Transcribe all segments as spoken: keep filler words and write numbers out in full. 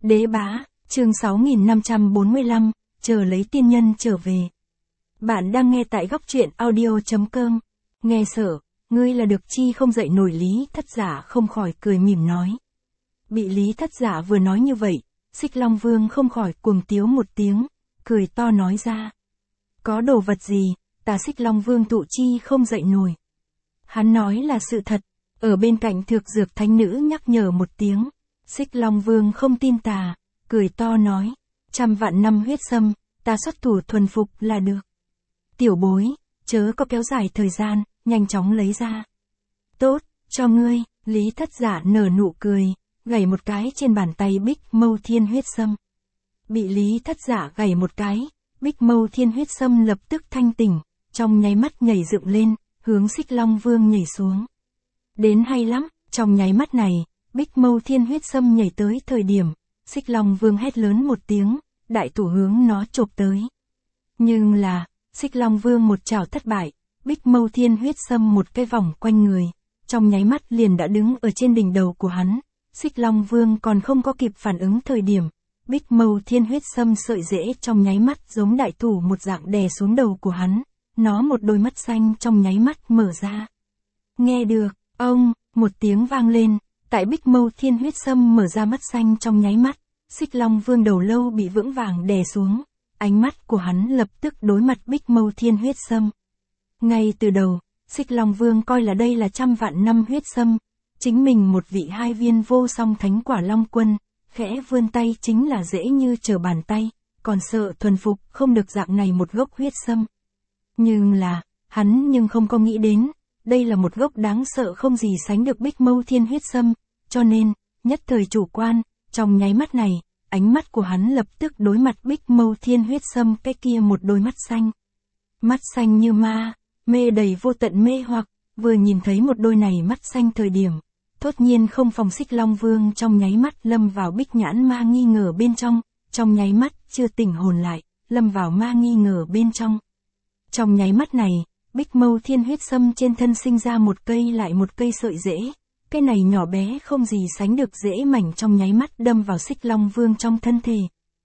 Đế bá, chương sáu nghìn năm trăm bốn mươi lăm, chờ lấy tiên nhân trở về. Bạn đang nghe tại góc truyện audio chấm com. Nghe Sở, ngươi là được chi không dậy nổi. Lý Thất Giả không khỏi cười mỉm nói. Bị Lý Thất Giả vừa nói như vậy, Xích Long Vương không khỏi cuồng tiếu một tiếng, cười to nói ra. Có đồ vật gì, ta Xích Long Vương tụ chi không dậy nổi. Hắn nói là sự thật, ở bên cạnh Thược Dược Thánh Nữ nhắc nhở một tiếng. Xích Long Vương không tin tà, cười to nói, trăm vạn năm huyết sâm, ta xuất thủ thuần phục là được. Tiểu bối, chớ có kéo dài thời gian, nhanh chóng lấy ra. Tốt, cho ngươi. Lý Thất Giả nở nụ cười, gảy một cái trên bàn tay Bích Mâu Thiên huyết sâm. Bị Lý Thất Giả gảy một cái, Bích Mâu Thiên huyết sâm lập tức thanh tỉnh, trong nháy mắt nhảy dựng lên, hướng Xích Long Vương nhảy xuống. Đến hay lắm, trong nháy mắt này, Bích Mâu Thiên huyết sâm nhảy tới thời điểm, Xích Long Vương hét lớn một tiếng, đại thủ hướng nó chộp tới. Nhưng là, Xích Long Vương một chảo thất bại, Bích Mâu Thiên huyết sâm một cái vòng quanh người, trong nháy mắt liền đã đứng ở trên đỉnh đầu của hắn. Xích Long Vương còn không có kịp phản ứng thời điểm, Bích Mâu Thiên huyết sâm sợi rễ trong nháy mắt giống đại thủ một dạng đè xuống đầu của hắn, nó một đôi mắt xanh trong nháy mắt mở ra. Nghe được, ông, một tiếng vang lên, tại Bích Mâu Thiên huyết sâm mở ra mắt xanh trong nháy mắt, Xích Long Vương đầu lâu bị vững vàng đè xuống, ánh mắt của hắn lập tức đối mặt Bích Mâu Thiên huyết sâm. Ngay từ đầu, Xích Long Vương coi là đây là trăm vạn năm huyết sâm, chính mình một vị hai viên vô song thánh quả long quân, khẽ vươn tay chính là dễ như trở bàn tay, còn sợ thuần phục không được dạng này một gốc huyết sâm. Nhưng là, hắn nhưng không có nghĩ đến, đây là một gốc đáng sợ không gì sánh được Bích Mâu Thiên huyết sâm, cho nên, nhất thời chủ quan, trong nháy mắt này, ánh mắt của hắn lập tức đối mặt Bích Mâu Thiên huyết sâm cái kia một đôi mắt xanh. Mắt xanh như ma, mê đầy vô tận mê hoặc, vừa nhìn thấy một đôi này mắt xanh thời điểm, thốt nhiên không phòng Xích Long Vương trong nháy mắt lâm vào bích nhãn ma nghi ngờ bên trong, trong nháy mắt chưa tỉnh hồn lại, lâm vào ma nghi ngờ bên trong. Trong nháy mắt này, Bích Mâu Thiên huyết sâm trên thân sinh ra một cây lại một cây sợi rễ, cây này nhỏ bé không gì sánh được rễ mảnh trong nháy mắt đâm vào Xích Long Vương trong thân thể.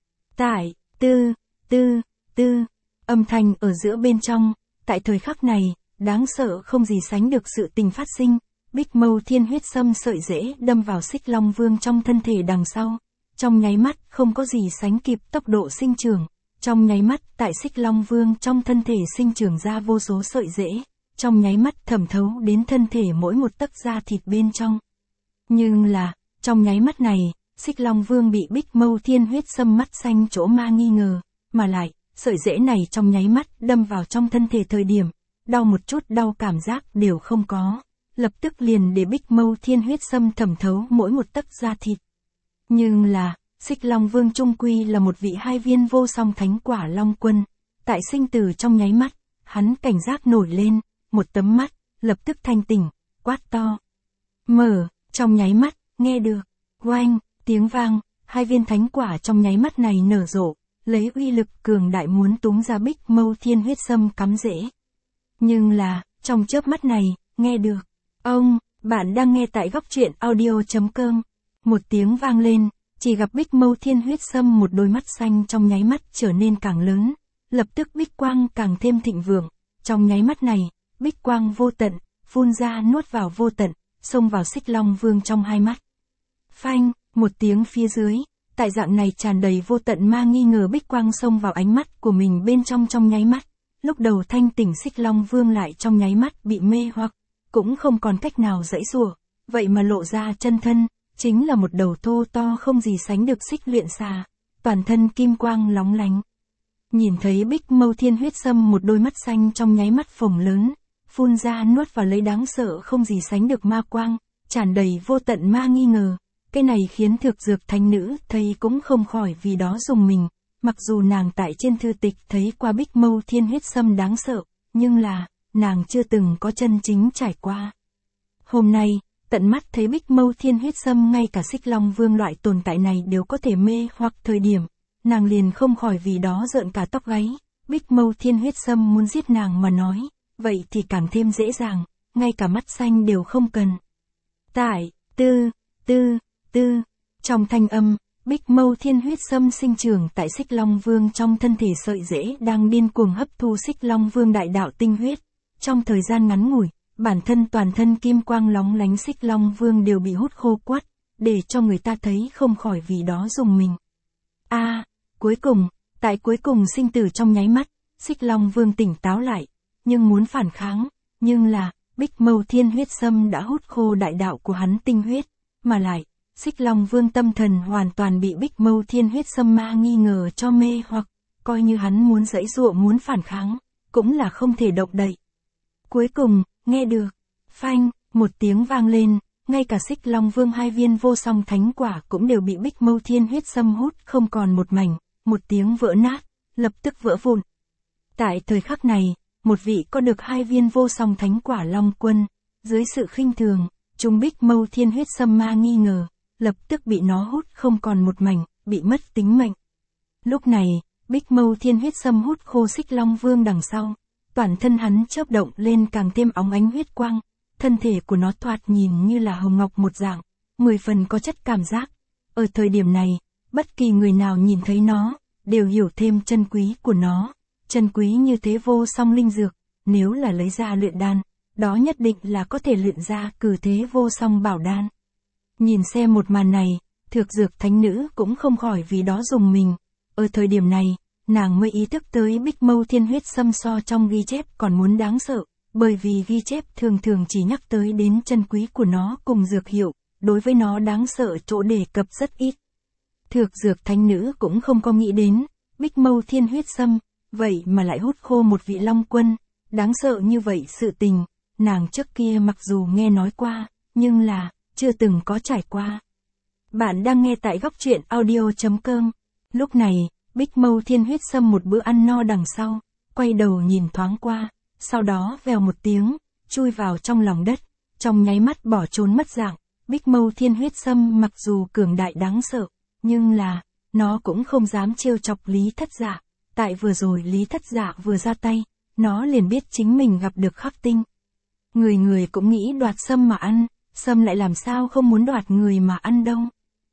Tại, tư, tư, tư, âm thanh ở giữa bên trong, tại thời khắc này, đáng sợ không gì sánh được sự tình phát sinh, Bích Mâu Thiên huyết sâm sợi rễ đâm vào Xích Long Vương trong thân thể đằng sau, trong nháy mắt không có gì sánh kịp tốc độ sinh trưởng. Trong nháy mắt, tại Xích Long Vương trong thân thể sinh trưởng ra vô số sợi rễ, trong nháy mắt thẩm thấu đến thân thể mỗi một tấc da thịt bên trong. Nhưng là, trong nháy mắt này, Xích Long Vương bị Bích Mâu Thiên huyết sâm mắt xanh chỗ ma nghi ngờ, mà lại, sợi rễ này trong nháy mắt đâm vào trong thân thể thời điểm, đau một chút đau cảm giác đều không có, lập tức liền để Bích Mâu Thiên huyết sâm thẩm thấu mỗi một tấc da thịt. Nhưng là, Xích Long Vương trung quy là một vị hai viên vô song thánh quả long quân, tại sinh tử trong nháy mắt, hắn cảnh giác nổi lên, một tấm mắt, lập tức thanh tỉnh, quát to. Mở, trong nháy mắt, nghe được, oanh, tiếng vang, hai viên thánh quả trong nháy mắt này nở rộ, lấy uy lực cường đại muốn túm ra Bích Mâu Thiên huyết sâm cắm rễ. Nhưng là, trong chớp mắt này, nghe được, ông, bạn đang nghe tại góc truyện audio chấm com, một tiếng vang lên. Chỉ gặp Bích Mâu Thiên huyết sâm một đôi mắt xanh trong nháy mắt trở nên càng lớn, lập tức bích quang càng thêm thịnh vượng, trong nháy mắt này, bích quang vô tận, phun ra nuốt vào vô tận, xông vào Xích Long Vương trong hai mắt. Phanh, một tiếng phía dưới, tại dạng này tràn đầy vô tận ma nghi ngờ bích quang xông vào ánh mắt của mình bên trong trong nháy mắt, lúc đầu thanh tỉnh Xích Long Vương lại trong nháy mắt bị mê hoặc, cũng không còn cách nào giãy giụa, vậy mà lộ ra chân thân. Chính là một đầu thô to không gì sánh được xích luyện xà, toàn thân kim quang lóng lánh. Nhìn thấy Bích Mâu Thiên huyết sâm một đôi mắt xanh trong nháy mắt phồng lớn, phun ra nuốt vào lấy đáng sợ không gì sánh được ma quang, tràn đầy vô tận ma nghi ngờ. Cái này khiến Thược Dược Thánh Nữ thấy cũng không khỏi vì đó dùng mình, mặc dù nàng tại trên thư tịch thấy qua Bích Mâu Thiên huyết sâm đáng sợ, nhưng là, nàng chưa từng có chân chính trải qua. Hôm nay, tận mắt thấy Bích Mâu Thiên huyết sâm ngay cả Xích Long Vương loại tồn tại này đều có thể mê hoặc thời điểm, nàng liền không khỏi vì đó rợn cả tóc gáy. Bích Mâu Thiên huyết sâm muốn giết nàng mà nói, vậy thì càng thêm dễ dàng, ngay cả mắt xanh đều không cần. Tại, tư, tư, tư, trong thanh âm, Bích Mâu Thiên huyết sâm sinh trưởng tại Xích Long Vương trong thân thể sợi rễ đang điên cuồng hấp thu Xích Long Vương đại đạo tinh huyết. Trong thời gian ngắn ngủi, bản thân toàn thân kim quang lóng lánh Xích Long Vương đều bị hút khô quắt, để cho người ta thấy không khỏi vì đó rùng mình. A, à, cuối cùng, tại cuối cùng sinh tử trong nháy mắt, Xích Long Vương tỉnh táo lại, nhưng muốn phản kháng, nhưng là, Bích Mâu Thiên huyết sâm đã hút khô đại đạo của hắn tinh huyết, mà lại, Xích Long Vương tâm thần hoàn toàn bị Bích Mâu Thiên huyết sâm ma nghi ngờ cho mê hoặc, coi như hắn muốn giãy giụa muốn phản kháng, cũng là không thể động đậy. Cuối cùng, nghe được, phanh, một tiếng vang lên, ngay cả Xích Long Vương hai viên vô song thánh quả cũng đều bị Bích Mâu Thiên huyết sâm hút không còn một mảnh, một tiếng vỡ nát, lập tức vỡ vụn. Tại thời khắc này, một vị có được hai viên vô song thánh quả Long Quân, dưới sự khinh thường, trung Bích Mâu Thiên huyết sâm ma nghi ngờ, lập tức bị nó hút không còn một mảnh, bị mất tính mệnh. Lúc này, Bích Mâu Thiên huyết sâm hút khô Xích Long Vương đằng sau, toàn thân hắn chớp động lên càng thêm óng ánh huyết quang, thân thể của nó thoạt nhìn như là hồng ngọc một dạng, mười phần có chất cảm giác. Ở thời điểm này, bất kỳ người nào nhìn thấy nó, đều hiểu thêm chân quý của nó, chân quý như thế vô song linh dược, nếu là lấy ra luyện đan, đó nhất định là có thể luyện ra cử thế vô song bảo đan. Nhìn xem một màn này, Thược Dược Thánh Nữ cũng không khỏi vì đó rùng mình. Ở thời điểm này, nàng mới ý thức tới Bích Mâu Thiên huyết sâm so trong ghi chép còn muốn đáng sợ, bởi vì ghi chép thường thường chỉ nhắc tới đến chân quý của nó cùng dược hiệu, đối với nó đáng sợ chỗ đề cập rất ít. Thược Dược Thánh Nữ cũng không có nghĩ đến, Bích Mâu Thiên huyết sâm, vậy mà lại hút khô một vị Long Quân, đáng sợ như vậy sự tình, nàng trước kia mặc dù nghe nói qua, nhưng là, chưa từng có trải qua. Bạn đang nghe tại góc truyện audio chấm com. Lúc này, Bích Mâu Thiên huyết sâm một bữa ăn no đằng sau, quay đầu nhìn thoáng qua, sau đó vèo một tiếng, chui vào trong lòng đất, trong nháy mắt bỏ trốn mất dạng. Bích Mâu Thiên huyết sâm mặc dù cường đại đáng sợ, nhưng là, nó cũng không dám trêu chọc Lý Thất Dạ. Tại vừa rồi Lý Thất Dạ vừa ra tay, nó liền biết chính mình gặp được Khắc Tinh. Người người cũng nghĩ đoạt sâm mà ăn, sâm lại làm sao không muốn đoạt người mà ăn đâu.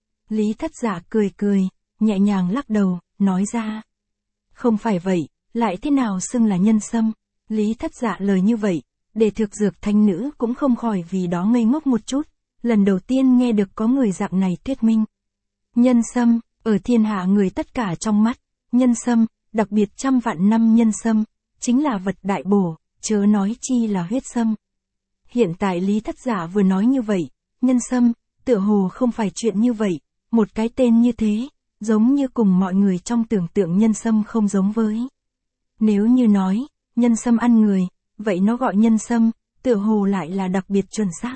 Lý Thất Dạ cười cười, nhẹ nhàng lắc đầu, nói ra. Không phải vậy, lại thế nào xưng là nhân sâm. Lý Thất Dạ lời như vậy, để Thược Dược Thánh Nữ cũng không khỏi vì đó ngây ngốc một chút, lần đầu tiên nghe được có người dạng này thuyết minh. Nhân sâm, ở thiên hạ người tất cả trong mắt, nhân sâm, đặc biệt trăm vạn năm nhân sâm, chính là vật đại bổ, chớ nói chi là huyết sâm. Hiện tại Lý Thất Dạ vừa nói như vậy, nhân sâm, tựa hồ không phải chuyện như vậy, một cái tên như thế, giống như cùng mọi người trong tưởng tượng nhân sâm không giống với. Nếu như nói, nhân sâm ăn người, vậy nó gọi nhân sâm, tựa hồ lại là đặc biệt chuẩn xác.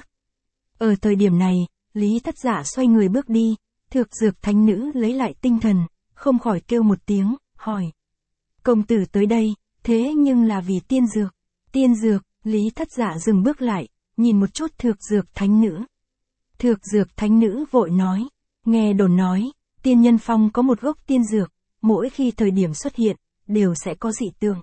Ở thời điểm này, Lý Thất Dạ xoay người bước đi, Thược Dược Thánh Nữ lấy lại tinh thần, không khỏi kêu một tiếng, hỏi. Công tử tới đây, thế nhưng là vì tiên dược. Tiên dược, Lý Thất Dạ dừng bước lại, nhìn một chút Thược Dược Thánh Nữ. Thược Dược Thánh Nữ vội nói, nghe đồn nói, tiên nhân phong có một gốc tiên dược, mỗi khi thời điểm xuất hiện, đều sẽ có dị tượng.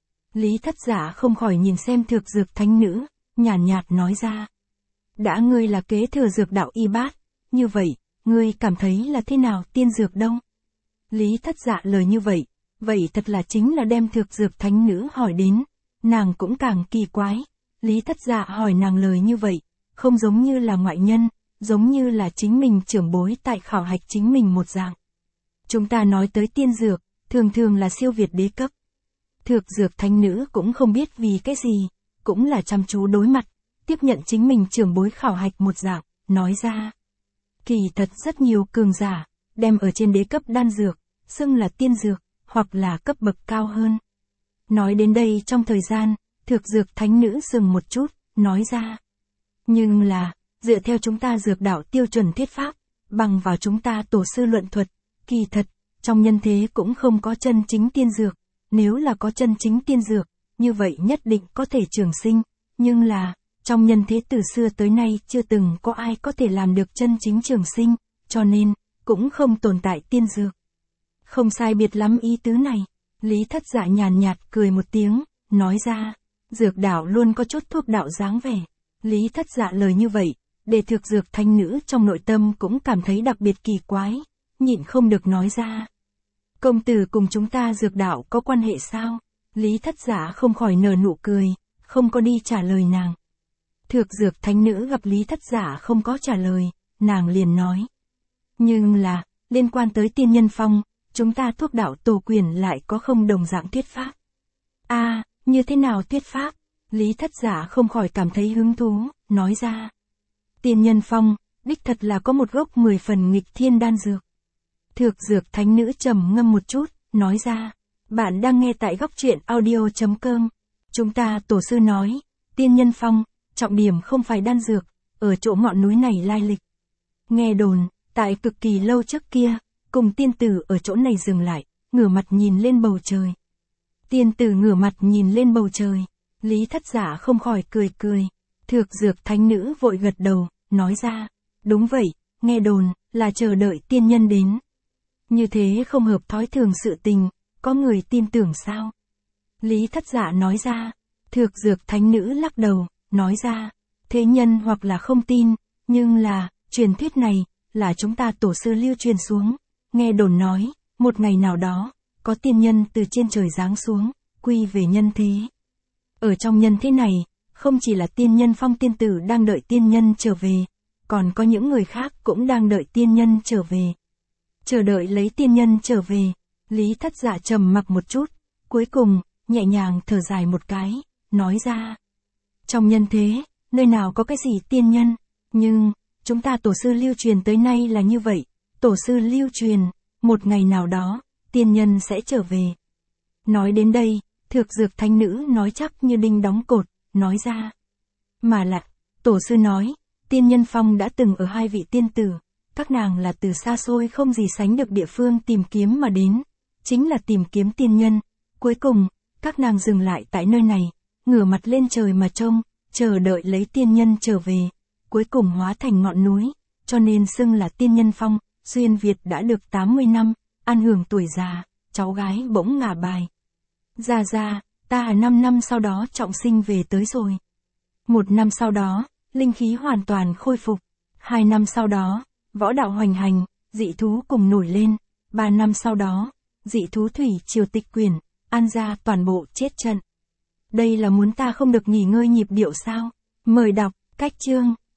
Lý Thất Dạ không khỏi nhìn xem Thược Dược Thánh Nữ, nhàn nhạt, nhạt nói ra. Đã ngươi là kế thừa dược đạo y bát, như vậy, ngươi cảm thấy là thế nào tiên dược đâu? Lý Thất Dạ lời như vậy, vậy thật là chính là đem Thược Dược Thánh Nữ hỏi đến, nàng cũng càng kỳ quái. Lý Thất Dạ hỏi nàng lời như vậy, không giống như là ngoại nhân, giống như là chính mình trưởng bối tại khảo hạch chính mình một dạng. Chúng ta nói tới tiên dược, thường thường là siêu việt đế cấp. Thược Dược Thánh Nữ cũng không biết vì cái gì, cũng là chăm chú đối mặt, tiếp nhận chính mình trưởng bối khảo hạch một dạng, nói ra. Kỳ thật rất nhiều cường giả, đem ở trên đế cấp đan dược, xưng là tiên dược, hoặc là cấp bậc cao hơn. Nói đến đây trong thời gian, Thược Dược Thánh Nữ dừng một chút, nói ra. Nhưng là, dựa theo chúng ta dược đạo tiêu chuẩn thuyết pháp, bằng vào chúng ta tổ sư luận thuật, kỳ thật, trong nhân thế cũng không có chân chính tiên dược, nếu là có chân chính tiên dược, như vậy nhất định có thể trường sinh, nhưng là, trong nhân thế từ xưa tới nay chưa từng có ai có thể làm được chân chính trường sinh, cho nên, cũng không tồn tại tiên dược. Không sai biệt lắm ý tứ này, Lý Thất Dạ nhàn nhạt cười một tiếng, nói ra, dược đạo luôn có chút thuốc đạo dáng vẻ. Lý Thất Dạ lời như vậy, để Thược Dược Thánh Nữ trong nội tâm cũng cảm thấy đặc biệt kỳ quái, nhịn không được nói ra. Công tử cùng chúng ta dược đạo có quan hệ sao? Lý Thất Giả không khỏi nở nụ cười, không có đi trả lời nàng. Thược dược thánh nữ gặp Lý Thất Giả không có trả lời, nàng liền nói. Nhưng là, liên quan tới tiên nhân phong, chúng ta thuốc đạo tổ quyền lại có không đồng dạng thuyết pháp. a à, như thế nào thuyết pháp? Lý Thất Giả không khỏi cảm thấy hứng thú, nói ra. Tiên nhân phong, đích thật là có một gốc mười phần nghịch thiên đan dược. Thược dược thánh nữ trầm ngâm một chút, nói ra. Bạn đang nghe tại góc truyện audio chấm com. Chúng ta tổ sư nói, tiên nhân phong, trọng điểm không phải đan dược, ở chỗ ngọn núi này lai lịch. Nghe đồn, tại cực kỳ lâu trước kia, cùng tiên tử ở chỗ này dừng lại, ngửa mặt nhìn lên bầu trời. Tiên tử ngửa mặt nhìn lên bầu trời, Lý Thất Giả không khỏi cười cười. Thược dược thánh nữ vội gật đầu, nói ra. Đúng vậy, nghe đồn, là chờ đợi tiên nhân đến. Như thế không hợp thói thường sự tình, có người tin tưởng sao? Lý Thất Giả nói ra. Thược dược thánh nữ lắc đầu, nói ra. Thế nhân hoặc là không tin, nhưng là, truyền thuyết này, là chúng ta tổ sư lưu truyền xuống. Nghe đồn nói, một ngày nào đó, có tiên nhân từ trên trời giáng xuống, quy về nhân thế. Ở trong nhân thế này, không chỉ là tiên nhân phong tiên tử đang đợi tiên nhân trở về, còn có những người khác cũng đang đợi tiên nhân trở về. Chờ đợi lấy tiên nhân trở về, Lý Thất Giả trầm mặc một chút, cuối cùng, nhẹ nhàng thở dài một cái, nói ra. Trong nhân thế, nơi nào có cái gì tiên nhân, nhưng, chúng ta tổ sư lưu truyền tới nay là như vậy, tổ sư lưu truyền, một ngày nào đó, tiên nhân sẽ trở về. Nói đến đây, thược dược thánh nữ nói chắc như đinh đóng cột, nói ra. Mà lại, tổ sư nói, tiên nhân phong đã từng ở hai vị tiên tử, các nàng là từ xa xôi không gì sánh được địa phương tìm kiếm mà đến, chính là tìm kiếm tiên nhân. Cuối cùng, các nàng dừng lại tại nơi này, ngửa mặt lên trời mà trông, chờ đợi lấy tiên nhân trở về, cuối cùng hóa thành ngọn núi, cho nên xưng là tiên nhân phong. Xuyên Việt đã được tám mươi năm, an hưởng tuổi già, cháu gái bỗng ngả bài. Ra ra, ta năm năm sau đó trọng sinh về tới rồi. Một năm sau đó, linh khí hoàn toàn khôi phục. Hai năm sau đó, võ đạo hoành hành, dị thú cùng nổi lên. Ba năm sau đó, dị thú thủy triều tịch quyển, An gia toàn bộ chết trận. Đây là muốn ta không được nghỉ ngơi nhịp điệu sao? Mời đọc, cách chương.